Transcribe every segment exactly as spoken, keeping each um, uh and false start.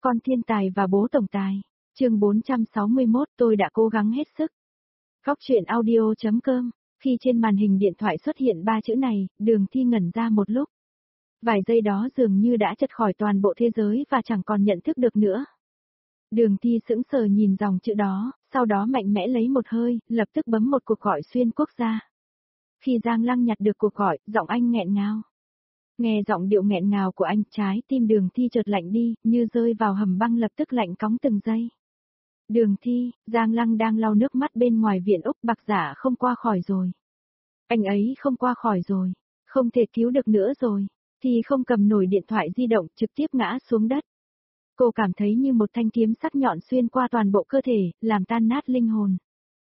Con thiên tài và bố tổng tài. Chương bốn trăm sáu mươi mốt, tôi đã cố gắng hết sức. Góc truyện audio chấm com. Khi trên màn hình điện thoại xuất hiện ba chữ này, Đường Thi ngẩn ra một lúc. Vài giây đó dường như đã chật khỏi toàn bộ thế giới và chẳng còn nhận thức được nữa. Đường Thi sững sờ nhìn dòng chữ đó, sau đó mạnh mẽ lấy một hơi, lập tức bấm một cuộc gọi xuyên quốc gia. Khi Giang Lăng nhặt được cuộc gọi, giọng anh nghẹn ngào. Nghe giọng điệu nghẹn ngào của anh, trái tim Đường Thi chợt lạnh đi, như rơi vào hầm băng lập tức lạnh cóng từng giây. Đường Thi, Giang Lăng đang lau nước mắt bên ngoài viện Úc, Bạc Giả không qua khỏi rồi. Anh ấy không qua khỏi rồi, không thể cứu được nữa rồi. Thi không cầm nổi điện thoại di động, trực tiếp ngã xuống đất. Cô cảm thấy như một thanh kiếm sắc nhọn xuyên qua toàn bộ cơ thể, làm tan nát linh hồn.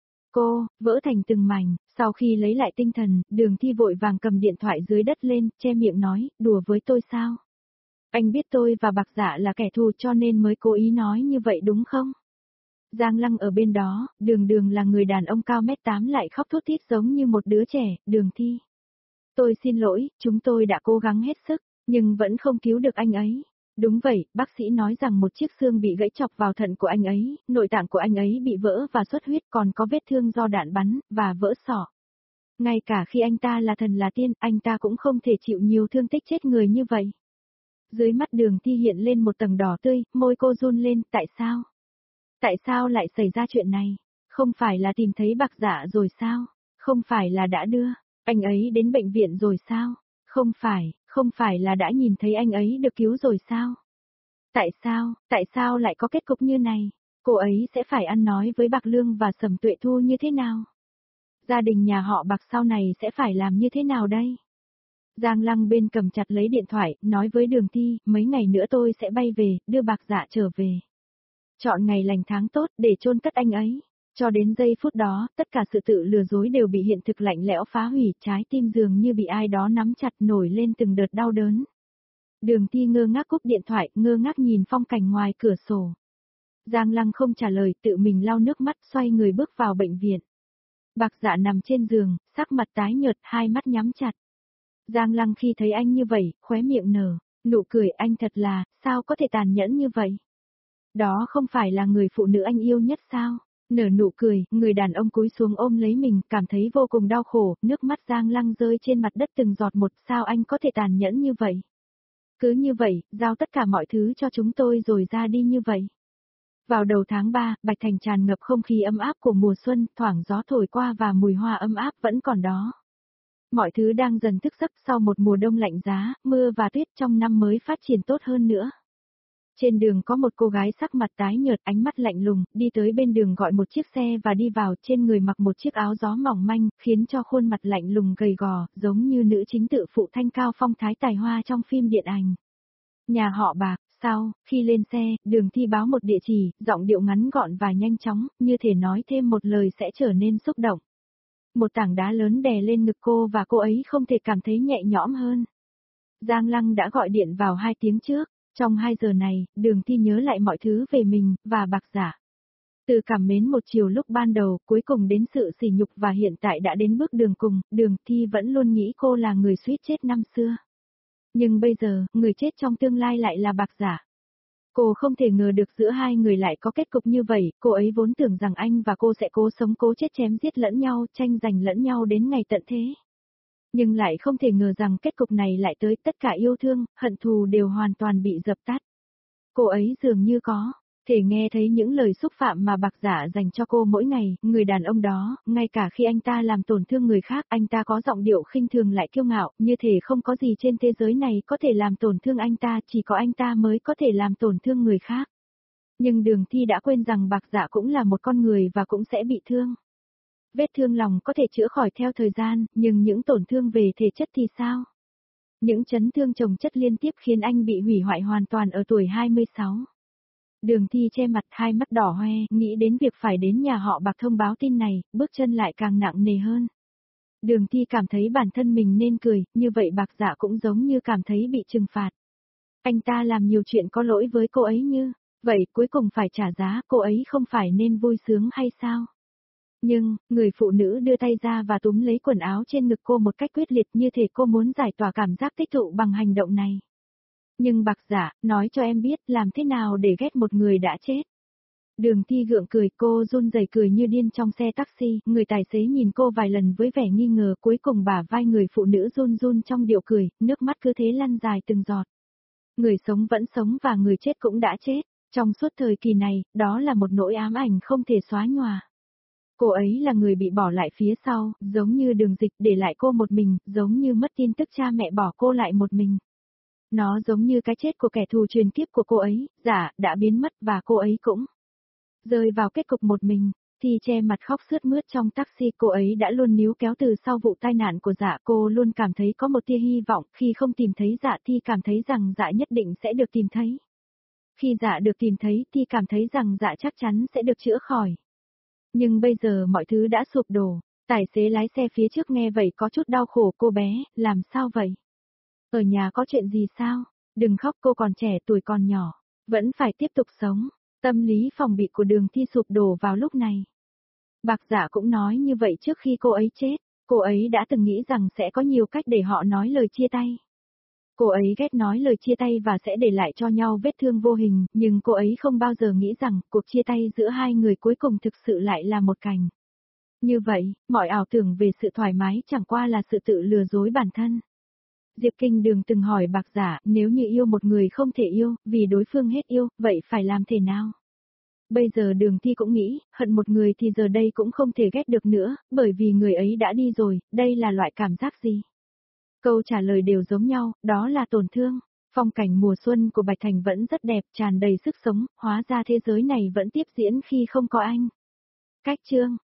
Cô, vỡ thành từng mảnh, sau khi lấy lại tinh thần, Đường Thi vội vàng cầm điện thoại dưới đất lên, che miệng nói, đùa với tôi sao? Anh biết tôi và Bạc Dạ là kẻ thù cho nên mới cố ý nói như vậy đúng không? Giang Lăng ở bên đó, Đường Đường là người đàn ông cao mét tám lại khóc thút thít giống như một đứa trẻ, Đường Thi. Tôi xin lỗi, chúng tôi đã cố gắng hết sức, nhưng vẫn không cứu được anh ấy. Đúng vậy, bác sĩ nói rằng một chiếc xương bị gãy chọc vào thận của anh ấy, nội tạng của anh ấy bị vỡ và xuất huyết, còn có vết thương do đạn bắn, và vỡ sọ. Ngay cả khi anh ta là thần là tiên, anh ta cũng không thể chịu nhiều thương tích chết người như vậy. Dưới mắt Đường Thi hiện lên một tầng đỏ tươi, môi cô run lên, tại sao? Tại sao lại xảy ra chuyện này? Không phải là tìm thấy Bạc Dạ rồi sao? Không phải là đã đưa anh ấy đến bệnh viện rồi sao? Không phải, không phải là đã nhìn thấy anh ấy được cứu rồi sao? Tại sao, tại sao lại có kết cục như này? Cô ấy sẽ phải ăn nói với Bạc Lương và Sầm Tuệ Thu như thế nào? Gia đình nhà họ Bạc sau này sẽ phải làm như thế nào đây? Giang Lăng bên cầm chặt lấy điện thoại, nói với Đường Thi, mấy ngày nữa tôi sẽ bay về, đưa Bạc Dạ trở về. Chọn ngày lành tháng tốt để chôn cất anh ấy. Cho đến giây phút đó, tất cả sự tự lừa dối đều bị hiện thực lạnh lẽo phá hủy, trái tim dường như bị ai đó nắm chặt nổi lên từng đợt đau đớn. Đường Thi ngơ ngác cúp điện thoại, ngơ ngác nhìn phong cảnh ngoài cửa sổ. Giang Lăng không trả lời, tự mình lau nước mắt, xoay người bước vào bệnh viện. Bạc Dạ nằm trên giường, sắc mặt tái nhợt, hai mắt nhắm chặt. Giang Lăng khi thấy anh như vậy, khóe miệng nở, nụ cười, anh thật là, sao có thể tàn nhẫn như vậy? Đó không phải là người phụ nữ anh yêu nhất sao? Nở nụ cười, người đàn ông cúi xuống ôm lấy mình, cảm thấy vô cùng đau khổ, nước mắt Giang Lăng rơi trên mặt đất từng giọt một, sao anh có thể tàn nhẫn như vậy? Cứ như vậy, giao tất cả mọi thứ cho chúng tôi rồi ra đi như vậy. Vào đầu tháng ba, Bạch Thành tràn ngập không khí ấm áp của mùa xuân, thoảng gió thổi qua và mùi hoa ấm áp vẫn còn đó. Mọi thứ đang dần thức giấc sau một mùa đông lạnh giá, mưa và tuyết trong năm mới phát triển tốt hơn nữa. Trên đường có một cô gái sắc mặt tái nhợt, ánh mắt lạnh lùng, đi tới bên đường gọi một chiếc xe và đi vào, trên người mặc một chiếc áo gió mỏng manh, khiến cho khuôn mặt lạnh lùng gầy gò, giống như nữ chính tự phụ thanh cao phong thái tài hoa trong phim điện ảnh. Nhà họ Bạc. Sau, khi lên xe, Đường Thi báo một địa chỉ, giọng điệu ngắn gọn và nhanh chóng, như thể nói thêm một lời sẽ trở nên xúc động. Một tảng đá lớn đè lên ngực cô và cô ấy không thể cảm thấy nhẹ nhõm hơn. Giang Lăng đã gọi điện vào hai tiếng trước. Trong hai giờ này, Đường Thi nhớ lại mọi thứ về mình, và Bạc Dạ. Từ cảm mến một chiều lúc ban đầu, cuối cùng đến sự sỉ nhục và hiện tại đã đến bước đường cùng, Đường Thi vẫn luôn nghĩ cô là người suýt chết năm xưa. Nhưng bây giờ, người chết trong tương lai lại là Bạc Dạ. Cô không thể ngờ được giữa hai người lại có kết cục như vậy, cô ấy vốn tưởng rằng anh và cô sẽ cố sống cố chết chém giết lẫn nhau, tranh giành lẫn nhau đến ngày tận thế. Nhưng lại không thể ngờ rằng kết cục này lại tới, tất cả yêu thương, hận thù đều hoàn toàn bị dập tắt. Cô ấy dường như có thể nghe thấy những lời xúc phạm mà Bạc Dạ dành cho cô mỗi ngày, người đàn ông đó, ngay cả khi anh ta làm tổn thương người khác, anh ta có giọng điệu khinh thường lại kiêu ngạo, như thể không có gì trên thế giới này có thể làm tổn thương anh ta, chỉ có anh ta mới có thể làm tổn thương người khác. Nhưng Đường Thi đã quên rằng Bạc Dạ cũng là một con người và cũng sẽ bị thương. Vết thương lòng có thể chữa khỏi theo thời gian, nhưng những tổn thương về thể chất thì sao? Những chấn thương chồng chất liên tiếp khiến anh bị hủy hoại hoàn toàn ở tuổi hai mươi sáu. Đường Thi che mặt, hai mắt đỏ hoe, nghĩ đến việc phải đến nhà họ Bạc thông báo tin này, bước chân lại càng nặng nề hơn. Đường Thi cảm thấy bản thân mình nên cười, như vậy Bạc Dạ cũng giống như cảm thấy bị trừng phạt. Anh ta làm nhiều chuyện có lỗi với cô ấy như, vậy cuối cùng phải trả giá, cô ấy không phải nên vui sướng hay sao? Nhưng, người phụ nữ đưa tay ra và túm lấy quần áo trên ngực cô một cách quyết liệt, như thể cô muốn giải tỏa cảm giác tích tụ bằng hành động này. Nhưng Bạc Dạ, nói cho em biết làm thế nào để ghét một người đã chết. Đường Thi gượng cười, cô run rẩy cười như điên trong xe taxi, người tài xế nhìn cô vài lần với vẻ nghi ngờ, cuối cùng bả vai người phụ nữ run run trong điệu cười, nước mắt cứ thế lăn dài từng giọt. Người sống vẫn sống và người chết cũng đã chết, trong suốt thời kỳ này, đó là một nỗi ám ảnh không thể xóa nhòa. Cô ấy là người bị bỏ lại phía sau, giống như Đường Dịch để lại cô một mình, giống như mất tin tức cha mẹ bỏ cô lại một mình. Nó giống như cái chết của kẻ thù truyền kiếp của cô ấy, Dạ, đã biến mất và cô ấy cũng rơi vào kết cục một mình. Thi che mặt khóc sướt mướt trong taxi, cô ấy đã luôn níu kéo từ sau vụ tai nạn của Dạ, cô luôn cảm thấy có một tia hy vọng, khi không tìm thấy Dạ Thi cảm thấy rằng Dạ nhất định sẽ được tìm thấy. Khi Dạ được tìm thấy Thi cảm thấy rằng Dạ chắc chắn sẽ được chữa khỏi. Nhưng bây giờ mọi thứ đã sụp đổ, tài xế lái xe phía trước nghe vậy có chút đau khổ, cô bé, làm sao vậy? Ở nhà có chuyện gì sao? Đừng khóc, cô còn trẻ, tuổi còn nhỏ, vẫn phải tiếp tục sống. Tâm lý phòng bị của Đường Thi sụp đổ vào lúc này. Bạc Dạ cũng nói như vậy trước khi cô ấy chết, cô ấy đã từng nghĩ rằng sẽ có nhiều cách để họ nói lời chia tay. Cô ấy ghét nói lời chia tay và sẽ để lại cho nhau vết thương vô hình, nhưng cô ấy không bao giờ nghĩ rằng cuộc chia tay giữa hai người cuối cùng thực sự lại là một cảnh. Như vậy, mọi ảo tưởng về sự thoải mái chẳng qua là sự tự lừa dối bản thân. Diệp Kinh Đường từng hỏi Bạc Dạ, nếu như yêu một người không thể yêu, vì đối phương hết yêu, vậy phải làm thế nào? Bây giờ Đường Thi cũng nghĩ, hận một người thì giờ đây cũng không thể ghét được nữa, bởi vì người ấy đã đi rồi, đây là loại cảm giác gì? Câu trả lời đều giống nhau, đó là tổn thương. Phong cảnh mùa xuân của Bạch Thành vẫn rất đẹp, tràn đầy sức sống, hóa ra thế giới này vẫn tiếp diễn khi không có anh. Cách chương